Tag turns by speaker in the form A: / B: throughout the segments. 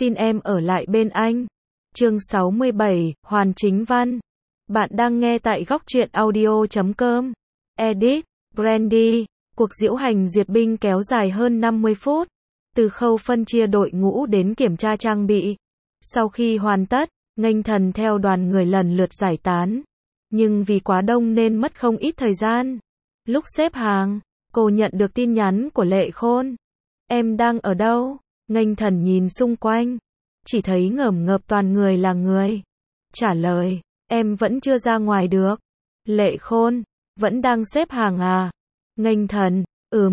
A: xin em ở lại bên anh. Chương 67, Hoàn Chính Văn. Bạn đang nghe tại góc truyện audio.com. Edit, Brandy. Cuộc diễu hành duyệt binh kéo dài hơn 50 phút. Từ khâu phân chia đội ngũ đến kiểm tra trang bị. Sau khi hoàn tất, Nghênh Thần theo đoàn người lần lượt giải tán. Nhưng vì quá đông nên mất không ít thời gian. Lúc xếp hàng, cô nhận được tin nhắn của Lệ Khôn. Em đang ở đâu? Nghênh Thần nhìn xung quanh. Chỉ thấy ngởm ngợp toàn người là người. Trả lời, em vẫn chưa ra ngoài được. Lệ Khôn, vẫn đang xếp hàng à? Nghênh Thần,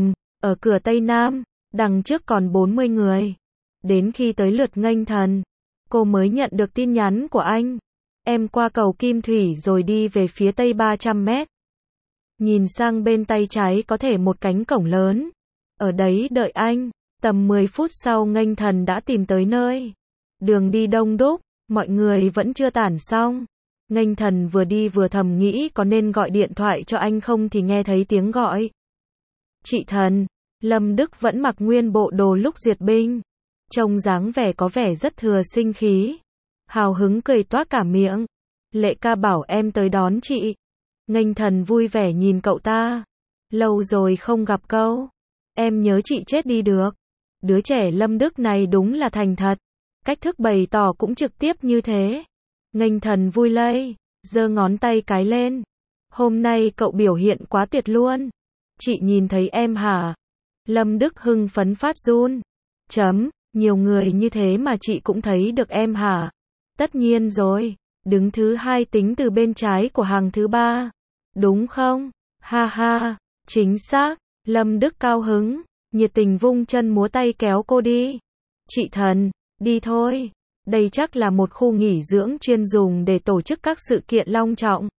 A: ở cửa Tây Nam, đằng trước còn 40 người. Đến khi tới lượt Nghênh Thần, cô mới nhận được tin nhắn của anh. Em qua cầu Kim Thủy rồi đi về phía tây 300 mét. Nhìn sang bên tay trái có thể một cánh cổng lớn. Ở đấy đợi anh. Tầm 10 phút sau Nghênh Thần đã tìm tới nơi. Đường đi đông đúc, mọi người vẫn chưa tản xong. Nghênh Thần vừa đi vừa thầm nghĩ có nên gọi điện thoại cho anh không thì nghe thấy tiếng gọi. Chị Thần, Lâm Đức vẫn mặc nguyên bộ đồ lúc duyệt binh. Trông dáng vẻ có vẻ rất thừa sinh khí. Hào hứng cười toát cả miệng. Lệ ca bảo em tới đón chị. Nghênh Thần vui vẻ nhìn cậu ta. Lâu rồi không gặp cậu. Em nhớ chị chết đi được. Đứa trẻ Lâm Đức này đúng là thành thật. Cách thức bày tỏ cũng trực tiếp như thế. Nghênh Thần vui lây, giơ ngón tay cái lên. Hôm nay cậu biểu hiện quá tuyệt luôn. Chị nhìn thấy em hả? Lâm Đức hưng phấn phát run. Nhiều người như thế mà chị cũng thấy được em hả? Tất nhiên rồi, đứng thứ hai tính từ bên trái của hàng thứ ba. Đúng không? Ha ha, chính xác. Lâm Đức cao hứng, nhiệt tình vung chân múa tay kéo cô đi. Chị Thần, đi thôi. Đây chắc là một khu nghỉ dưỡng chuyên dùng để tổ chức các sự kiện long trọng.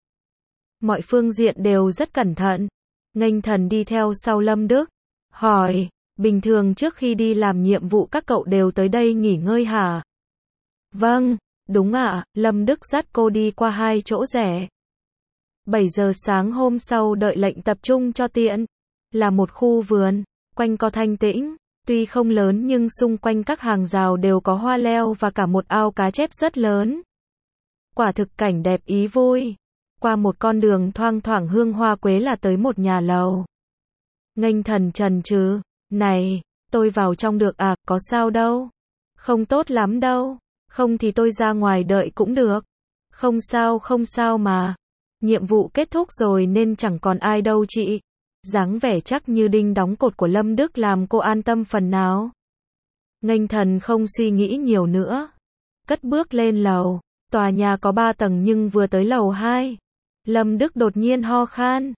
A: Mọi phương diện đều rất cẩn thận. Nghênh Thần đi theo sau Lâm Đức. Hỏi, bình thường trước khi đi làm nhiệm vụ các cậu đều tới đây nghỉ ngơi hả? Vâng, đúng ạ. Lâm Đức dắt cô đi qua hai chỗ rẻ. 7 giờ sáng hôm sau đợi lệnh tập trung cho tiện. Là một khu vườn, quanh co thanh tĩnh. Tuy không lớn nhưng xung quanh các hàng rào đều có hoa leo và cả một ao cá chép rất lớn. Quả thực cảnh đẹp ý vui. Qua một con đường thoang thoảng hương hoa quế là tới một nhà lầu. Nghênh Thần chần chừ, này, tôi vào trong được à, có sao đâu? Không tốt lắm đâu, không thì tôi ra ngoài đợi cũng được. Không sao mà. Nhiệm vụ kết thúc rồi nên chẳng còn ai đâu chị. Dáng vẻ chắc như đinh đóng cột của Lâm Đức làm cô an tâm phần nào. Nghênh Thần không suy nghĩ nhiều nữa. Cất bước lên lầu. Tòa nhà có 3 tầng nhưng vừa tới lầu 2. Lâm Đức đột nhiên ho khan.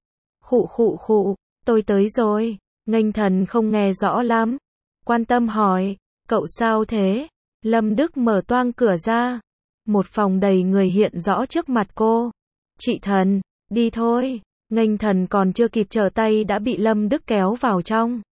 A: Khụ, tôi tới rồi. Nghênh Thần không nghe rõ lắm. Quan tâm hỏi, cậu sao thế? Lâm Đức mở toang cửa ra. Một phòng đầy người hiện rõ trước mặt cô. Chị Thần, đi thôi. Nghênh Thần còn chưa kịp trở tay đã bị Lâm Đức kéo vào trong.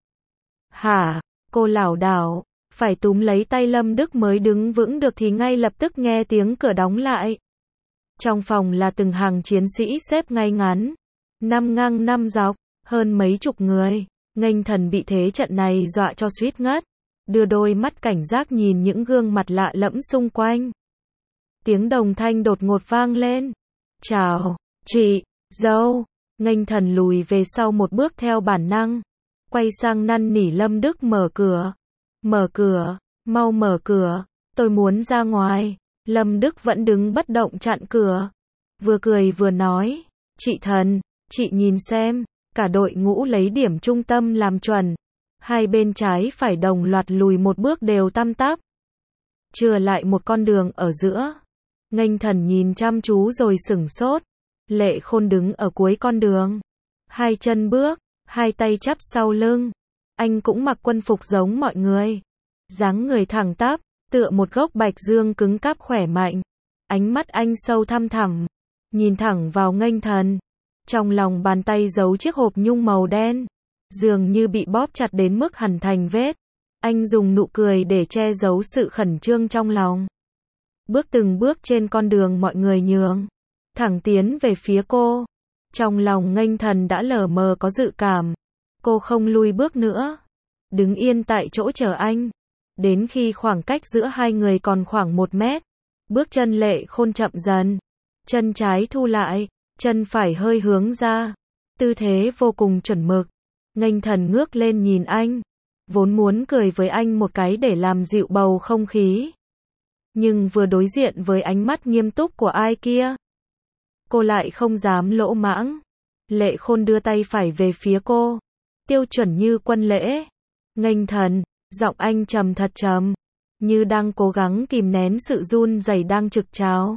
A: Hả? Cô lảo đảo, phải túm lấy tay Lâm Đức mới đứng vững được thì ngay lập tức nghe tiếng cửa đóng lại. Trong phòng là từng hàng chiến sĩ xếp ngay ngắn, 5 ngang 5 dọc, hơn mấy chục người. Nghênh Thần bị thế trận này dọa cho suýt ngất, đưa đôi mắt cảnh giác nhìn những gương mặt lạ lẫm xung quanh. Tiếng đồng thanh đột ngột vang lên. Chào, chị, dâu. Nghênh Thần lùi về sau một bước theo bản năng. Quay sang năn nỉ Lâm Đức mở cửa. Mở cửa, mau mở cửa, tôi muốn ra ngoài. Lâm Đức vẫn đứng bất động chặn cửa. Vừa cười vừa nói, chị Thần, chị nhìn xem, cả đội ngũ lấy điểm trung tâm làm chuẩn. Hai bên trái phải đồng loạt lùi một bước đều tăm tắp. Chừa lại một con đường ở giữa. Nghênh Thần nhìn chăm chú rồi sửng sốt. Lệ Khôn đứng ở cuối con đường. Hai chân bước, hai tay chắp sau lưng. Anh cũng mặc quân phục giống mọi người. Dáng người thẳng tắp, tựa một gốc bạch dương cứng cáp khỏe mạnh. Ánh mắt anh sâu thăm thẳm, nhìn thẳng vào Nghênh Thần. Trong lòng bàn tay giấu chiếc hộp nhung màu đen, dường như bị bóp chặt đến mức hằn thành vết. Anh dùng nụ cười để che giấu sự khẩn trương trong lòng. Bước từng bước trên con đường mọi người nhường, thẳng tiến về phía cô. Trong lòng Nghênh Thần đã lờ mờ có dự cảm. Cô không lui bước nữa, đứng yên tại chỗ chờ anh. Đến khi khoảng cách giữa hai người còn khoảng 1 mét, bước chân Lệ Khôn chậm dần. Chân trái thu lại, chân phải hơi hướng ra. Tư thế vô cùng chuẩn mực. Nghênh Thần ngước lên nhìn anh. Vốn muốn cười với anh một cái để làm dịu bầu không khí. Nhưng vừa đối diện với ánh mắt nghiêm túc của ai kia, cô lại không dám lỗ mãng. Lệ Khôn đưa tay phải về phía cô. Tiêu chuẩn như quân lễ. Nghênh Thần, giọng anh trầm thật trầm, như đang cố gắng kìm nén sự run rẩy đang trực trào.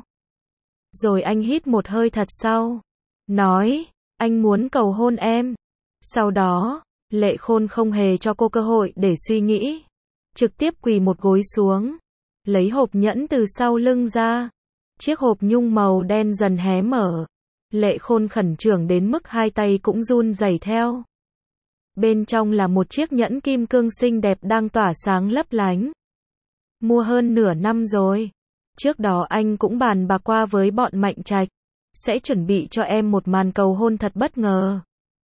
A: Rồi anh hít một hơi thật sâu, nói, anh muốn cầu hôn em. Sau đó, Lệ Khôn không hề cho cô cơ hội để suy nghĩ. Trực tiếp quỳ một gối xuống, lấy hộp nhẫn từ sau lưng ra. Chiếc hộp nhung màu đen dần hé mở. Lệ Khôn khẩn trương đến mức hai tay cũng run rẩy theo. Bên trong là một chiếc nhẫn kim cương xinh đẹp đang tỏa sáng lấp lánh. Mua hơn nửa năm rồi. Trước đó anh cũng bàn bạc qua với bọn Mạnh Trạch, sẽ chuẩn bị cho em một màn cầu hôn thật bất ngờ.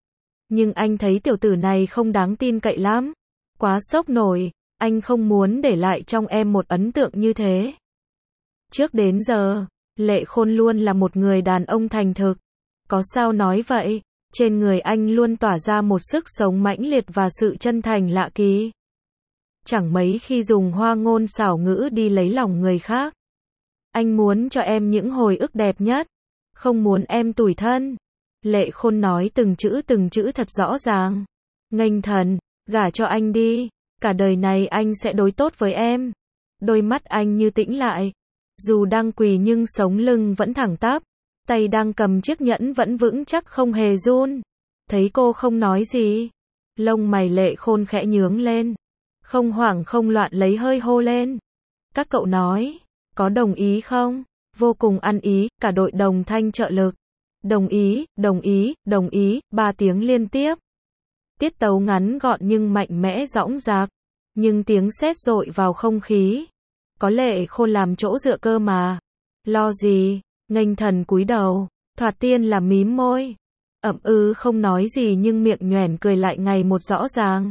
A: Nhưng anh thấy tiểu tử này không đáng tin cậy lắm. Quá sốc nổi, anh không muốn để lại trong em một ấn tượng như thế. Trước đến giờ, Lệ Khôn luôn là một người đàn ông thành thực. Có sao nói vậy, trên người anh luôn tỏa ra một sức sống mãnh liệt và sự chân thành lạ kỳ. Chẳng mấy khi dùng hoa ngôn xảo ngữ đi lấy lòng người khác. Anh muốn cho em những hồi ức đẹp nhất, không muốn em tủi thân. Lệ Khôn nói từng chữ thật rõ ràng. Nghênh Thần, gả cho anh đi, cả đời này anh sẽ đối tốt với em. Đôi mắt anh như tĩnh lại, dù đang quỳ nhưng sống lưng vẫn thẳng tắp, tay đang cầm chiếc nhẫn vẫn vững chắc không hề run. Thấy cô không nói gì, lông mày Lệ Khôn khẽ nhướng lên, không hoảng không loạn lấy hơi hô lên. Các cậu nói, có đồng ý không? Vô cùng ăn ý, cả đội đồng thanh trợ lực. Đồng ý, đồng ý, đồng ý, 3 tiếng liên tiếp. Tiết tấu ngắn gọn nhưng mạnh mẽ dõng dạc, nhưng tiếng sét dội vào không khí. Có Lệ Khôn làm chỗ dựa cơ mà. Lo gì? Nghênh Thần cúi đầu, thoạt tiên là mím môi. Không nói gì nhưng miệng nhoẻn cười lại ngày một rõ ràng.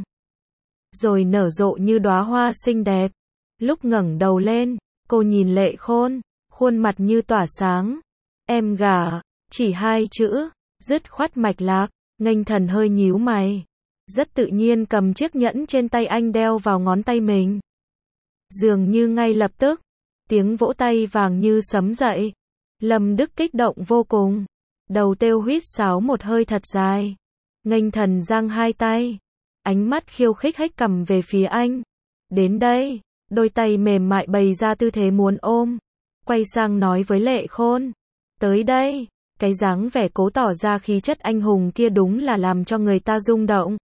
A: Rồi nở rộ như đóa hoa xinh đẹp. Lúc ngẩng đầu lên, cô nhìn Lệ Khôn, khuôn mặt như tỏa sáng. Em gả, chỉ 2 chữ, dứt khoát mạch lạc. Nghênh Thần hơi nhíu mày, rất tự nhiên cầm chiếc nhẫn trên tay anh đeo vào ngón tay mình. Dường như ngay lập tức, tiếng vỗ tay vàng như sấm dậy. Lâm Đức kích động vô cùng, đầu têu huýt sáo một hơi thật dài. Nghênh Thần giang hai tay, ánh mắt khiêu khích hếch cầm về phía anh. Đến đây, đôi tay mềm mại bày ra tư thế muốn ôm. Quay sang nói với Lệ Khôn, tới đây. Cái dáng vẻ cố tỏ ra khí chất anh hùng kia đúng là làm cho người ta rung động.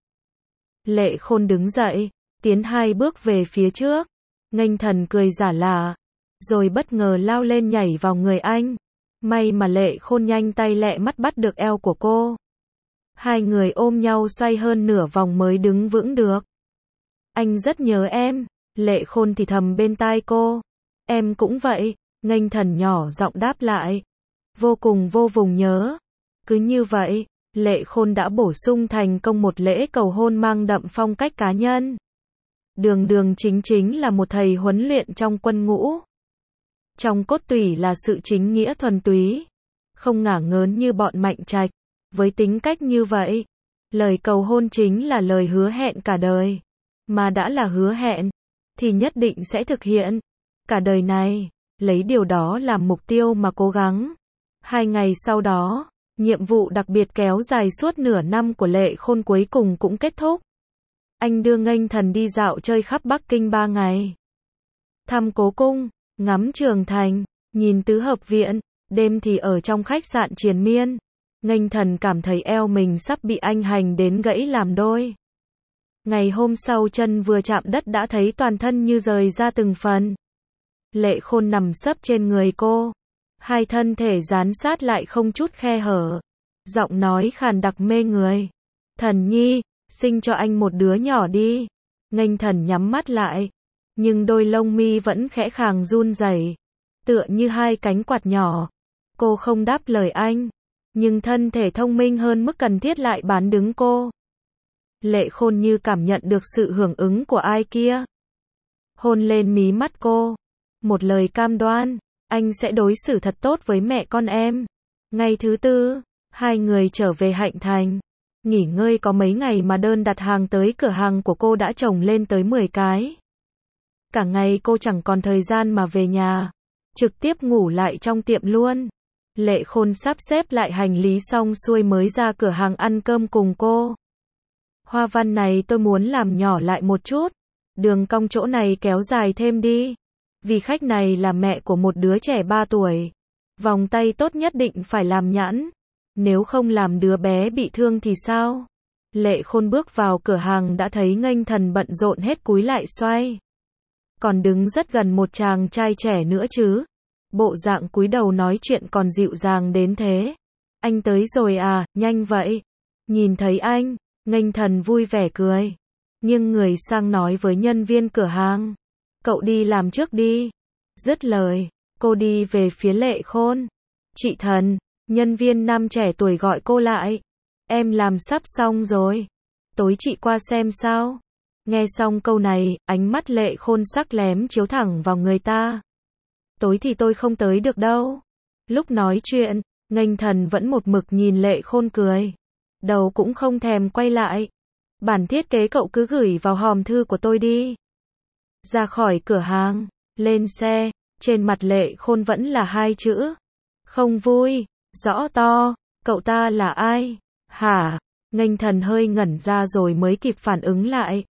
A: Lệ Khôn đứng dậy, tiến 2 bước về phía trước. Nghênh Thần cười giả lả, rồi bất ngờ lao lên nhảy vào người anh. May mà Lệ Khôn nhanh tay lẹ mắt bắt được eo của cô. Hai người ôm nhau xoay hơn nửa vòng mới đứng vững được. Anh rất nhớ em, Lệ Khôn thì thầm bên tai cô. Em cũng vậy, Nghênh Thần nhỏ giọng đáp lại. Vô cùng vô vùng nhớ. Cứ như vậy, Lệ Khôn đã bổ sung thành công một lễ cầu hôn mang đậm phong cách cá nhân. Đường đường chính là một thầy huấn luyện trong quân ngũ. Trong cốt tủy là sự chính nghĩa thuần túy. Không ngả ngớn như bọn Mạnh Trạch. Với tính cách như vậy, lời cầu hôn chính là lời hứa hẹn cả đời. Mà đã là hứa hẹn, thì nhất định sẽ thực hiện. Cả đời này, lấy điều đó làm mục tiêu mà cố gắng. 2 ngày sau đó, nhiệm vụ đặc biệt kéo dài suốt nửa năm của Lệ Khôn cuối cùng cũng kết thúc. Anh đưa Nghênh Thần đi dạo chơi khắp Bắc Kinh 3 ngày. Thăm Cố Cung, ngắm Trường Thành, nhìn Tứ Hợp Viện, đêm thì ở trong khách sạn triền miên. Nghênh Thần cảm thấy eo mình sắp bị anh hành đến gãy làm đôi. Ngày hôm sau chân vừa chạm đất đã thấy toàn thân như rời ra từng phần. Lệ Khôn nằm sấp trên người cô. 2 thân thể dán sát lại không chút khe hở. Giọng nói khàn đặc mê người. Thần nhi, sinh cho anh một đứa nhỏ đi. Nghênh Thần nhắm mắt lại. Nhưng đôi lông mi vẫn khẽ khàng run rẩy, tựa như 2 cánh quạt nhỏ. Cô không đáp lời anh. Nhưng thân thể thông minh hơn mức cần thiết lại bán đứng cô. Lệ Khôn như cảm nhận được sự hưởng ứng của ai kia. hôn lên mí mắt cô. Một lời cam đoan, anh sẽ đối xử thật tốt với mẹ con em. Ngày thứ tư, hai người trở về Hạnh Thành. Nghỉ ngơi có mấy ngày mà đơn đặt hàng tới cửa hàng của cô đã chồng lên tới 10 cái. Cả ngày cô chẳng còn thời gian mà về nhà, trực tiếp ngủ lại trong tiệm luôn. Lệ Khôn sắp xếp lại hành lý xong xuôi mới ra cửa hàng ăn cơm cùng cô. Hoa văn này tôi muốn làm nhỏ lại một chút, đường cong chỗ này kéo dài thêm đi. Vì khách này là mẹ của một đứa trẻ 3 tuổi. Vòng tay tốt nhất định phải làm nhẵn. Nếu không làm đứa bé bị thương thì sao? Lệ Khôn bước vào cửa hàng đã thấy Nghênh Thần bận rộn hết cúi lại xoay. Còn đứng rất gần một chàng trai trẻ nữa chứ. Bộ dạng cúi đầu nói chuyện còn dịu dàng đến thế. Anh tới rồi à, nhanh vậy. Nhìn thấy anh, Nghênh Thần vui vẻ cười. Nhưng người sang nói với nhân viên cửa hàng. Cậu đi làm trước đi. Dứt lời, cô đi về phía Lệ Khôn. Chị Thần, nhân viên nam trẻ tuổi gọi cô lại. Em làm sắp xong rồi. Tối chị qua xem sao. Nghe xong câu này, ánh mắt Lệ Khôn sắc lém chiếu thẳng vào người ta. Tối thì tôi không tới được đâu. Lúc nói chuyện, Nghênh Thần vẫn một mực nhìn Lệ Khôn cười. Đầu cũng không thèm quay lại. Bản thiết kế cậu cứ gửi vào hòm thư của tôi đi. Ra khỏi cửa hàng, lên xe, trên mặt Lệ Khôn vẫn là hai chữ. Không vui, rõ to, cậu ta là ai? Hả? Nghênh Thần hơi ngẩn ra rồi mới kịp phản ứng lại.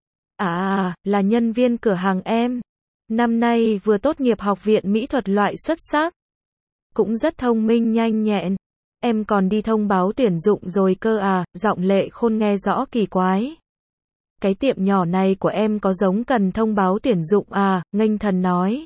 A: À, là nhân viên cửa hàng em. Năm nay vừa tốt nghiệp học viện mỹ thuật loại xuất sắc. Cũng rất thông minh nhanh nhẹn. Em còn đi thông báo tuyển dụng rồi cơ à, giọng Lệ Khôn nghe rõ kỳ quái. Cái tiệm nhỏ này của em có giống cần thông báo tuyển dụng à, Nghênh Thần nói.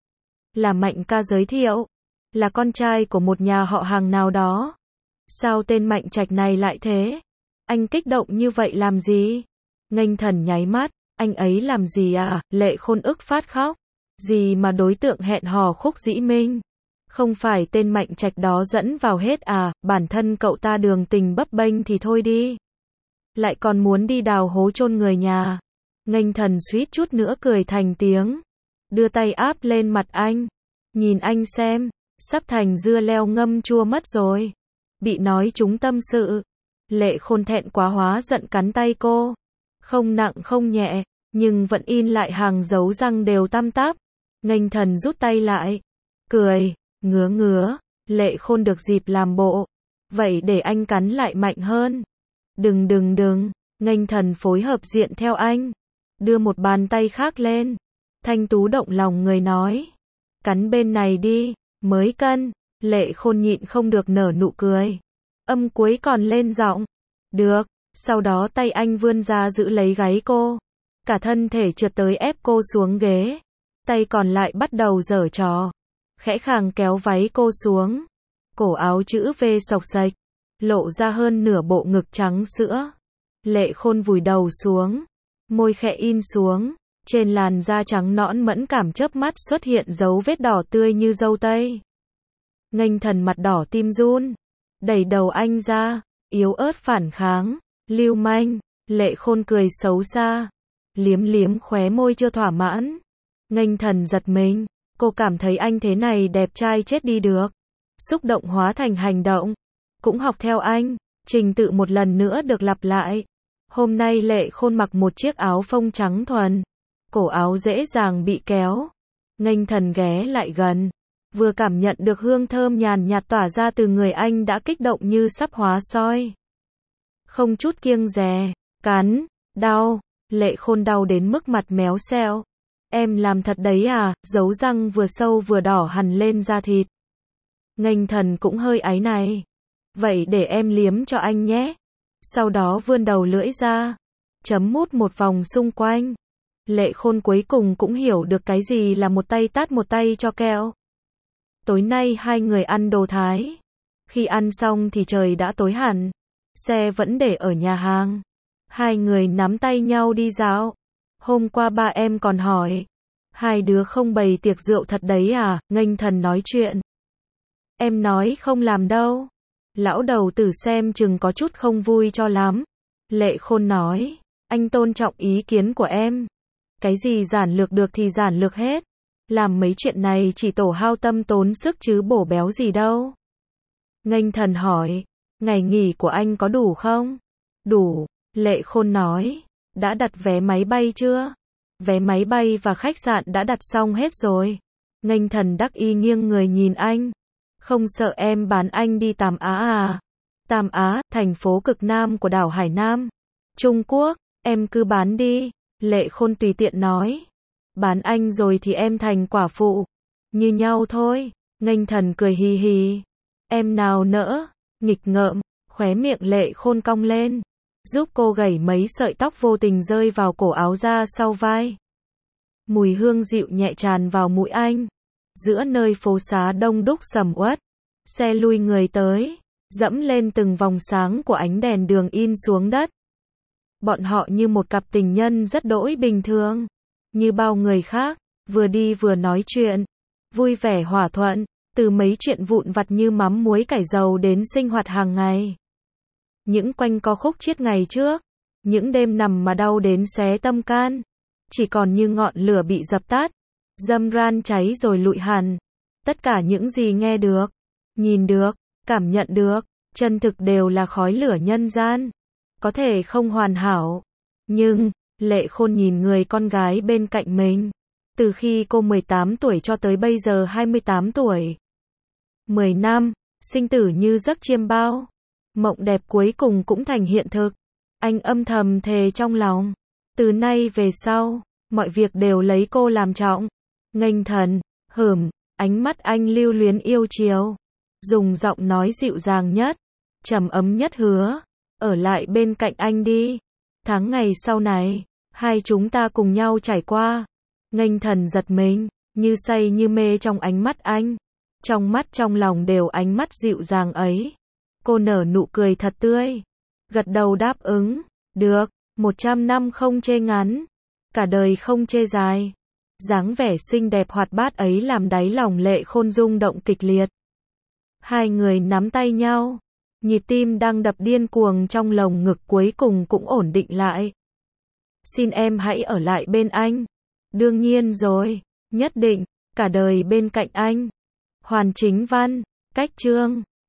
A: Là Mạnh ca giới thiệu. Là con trai của một nhà họ hàng nào đó. Sao tên Mạnh Trạch này lại thế? Anh kích động như vậy làm gì? Nghênh Thần nháy mắt, anh ấy làm gì à? Lệ Khôn ức phát khóc. Gì mà đối tượng hẹn hò Khúc Dĩ Minh? Không phải tên Mạnh Trạch đó dẫn vào hết à, bản thân cậu ta đường tình bấp bênh thì thôi đi. Lại còn muốn đi đào hố chôn người nhà. Nghênh Thần suýt chút nữa cười thành tiếng. Đưa tay áp lên mặt anh. Nhìn anh xem, sắp thành dưa leo ngâm chua mất rồi. Bị nói trúng tâm sự. Lệ Khôn thẹn quá hóa giận cắn tay cô. Không nặng không nhẹ, nhưng vẫn in lại hàng dấu răng đều tăm tắp. Nghênh Thần rút tay lại. Cười, ngứa. Lệ Khôn được dịp làm bộ. Vậy để anh cắn lại mạnh hơn. Đừng. Nghênh Thần phối hợp diện theo anh. Đưa một bàn tay khác lên. Thanh tú động lòng người nói. Cắn bên này đi, mới cân. Lệ Khôn nhịn không được nở nụ cười. Âm cuối còn lên giọng. Được. Sau đó tay anh vươn ra giữ lấy gáy cô. Cả thân thể trượt tới ép cô xuống ghế. Tay còn lại bắt đầu giở trò. Khẽ khàng kéo váy cô xuống. Cổ áo chữ V xộc xệch. Lộ ra hơn nửa bộ ngực trắng sữa. Lệ Khôn vùi đầu xuống. Môi khẽ in xuống. Trên làn da trắng nõn mẫn cảm chớp mắt xuất hiện dấu vết đỏ tươi như dâu tây. Nghênh Thần mặt đỏ tim run. Đẩy đầu anh ra. Yếu ớt phản kháng. Lưu manh. Lệ Khôn cười xấu xa. Liếm khóe môi chưa thỏa mãn. Nghênh Thần giật mình. Cô cảm thấy anh thế này đẹp trai chết đi được. Xúc động hóa thành hành động. Cũng học theo anh. Trình tự một lần nữa được lặp lại. Hôm nay Lệ Khôn mặc một chiếc áo phông trắng thuần. Cổ áo dễ dàng bị kéo. Nghênh Thần ghé lại gần. Vừa cảm nhận được hương thơm nhàn nhạt tỏa ra từ người anh đã kích động như sắp hóa soi. Không chút kiêng dè. Cắn. Đau. Lệ Khôn đau đến mức mặt méo xẹo. Em làm thật đấy à, dấu răng vừa sâu vừa đỏ hằn lên da thịt. Nghênh Thần cũng hơi áy này. Vậy để em liếm cho anh nhé. Sau đó vươn đầu lưỡi ra. Chấm mút một vòng xung quanh. Lệ Khôn cuối cùng cũng hiểu được cái gì là một tay tát một tay cho kẹo. Tối nay hai người ăn đồ Thái. Khi ăn xong thì trời đã tối hẳn. Xe vẫn để ở nhà hàng. Hai người nắm tay nhau đi dạo. Hôm qua ba em còn hỏi. Hai đứa không bày tiệc rượu thật đấy à, Nghênh Thần nói chuyện. Em nói không làm đâu. Lão đầu tử xem chừng có chút không vui cho lắm. Lệ Khôn nói. Anh tôn trọng ý kiến của em. Cái gì giản lược được thì giản lược hết. Làm mấy chuyện này chỉ tổ hao tâm tốn sức chứ bổ béo gì đâu. Nghênh Thần hỏi, ngày nghỉ của anh có đủ không? Đủ, Lệ Khôn nói. Đã đặt vé máy bay chưa? Vé máy bay và khách sạn đã đặt xong hết rồi. Nghênh Thần đắc ý nghiêng người nhìn anh. Không sợ em bán anh đi Tam Á à? Tam Á, thành phố cực nam của đảo Hải Nam. Trung Quốc, em cứ bán đi. Lệ Khôn tùy tiện nói. Bán anh rồi thì em thành quả phụ. Như nhau thôi. Nghênh Thần cười hì hì. Em nào nỡ. Nghịch ngợm, khóe miệng Lệ Khôn cong lên. Giúp cô gẩy mấy sợi tóc vô tình rơi vào cổ áo ra sau vai. Mùi hương dịu nhẹ tràn vào mũi anh. Giữa nơi phố xá đông đúc sầm uất, xe lui người tới, dẫm lên từng vòng sáng của ánh đèn đường in xuống đất. Bọn họ như một cặp tình nhân rất đỗi bình thường, như bao người khác, vừa đi vừa nói chuyện, vui vẻ hòa thuận, từ mấy chuyện vụn vặt như mắm muối cải dầu đến sinh hoạt hàng ngày. Những quanh co khúc chiết ngày trước, những đêm nằm mà đau đến xé tâm can, chỉ còn như ngọn lửa bị dập tắt, dâm ran cháy rồi lụi hẳn. Tất cả những gì nghe được, nhìn được, cảm nhận được, chân thực đều là khói lửa nhân gian. Có thể không hoàn hảo, nhưng Lệ Khôn nhìn người con gái bên cạnh mình, từ khi cô 18 tuổi cho tới bây giờ 28 tuổi. 10 năm, sinh tử như giấc chiêm bao. Mộng đẹp cuối cùng cũng thành hiện thực. Anh âm thầm thề trong lòng, từ nay về sau, mọi việc đều lấy cô làm trọng. Nghênh Thần, ánh mắt anh lưu luyến yêu chiều, dùng giọng nói dịu dàng nhất, trầm ấm nhất hứa, ở lại bên cạnh anh đi. Tháng ngày sau này, hai chúng ta cùng nhau trải qua. Nghênh Thần giật mình, như say như mê trong ánh mắt anh. Trong mắt trong lòng đều ánh mắt dịu dàng ấy. Cô nở nụ cười thật tươi, gật đầu đáp ứng, được, 100 năm không chê ngắn, cả đời không chê dài. Dáng vẻ xinh đẹp hoạt bát ấy làm đáy lòng Lệ Khôn rung động kịch liệt. Hai người nắm tay nhau, nhịp tim đang đập điên cuồng trong lồng ngực cuối cùng cũng ổn định lại. Xin em hãy ở lại bên anh. Đương nhiên rồi, nhất định, cả đời bên cạnh anh. Hoàn Chính Văn, cách chương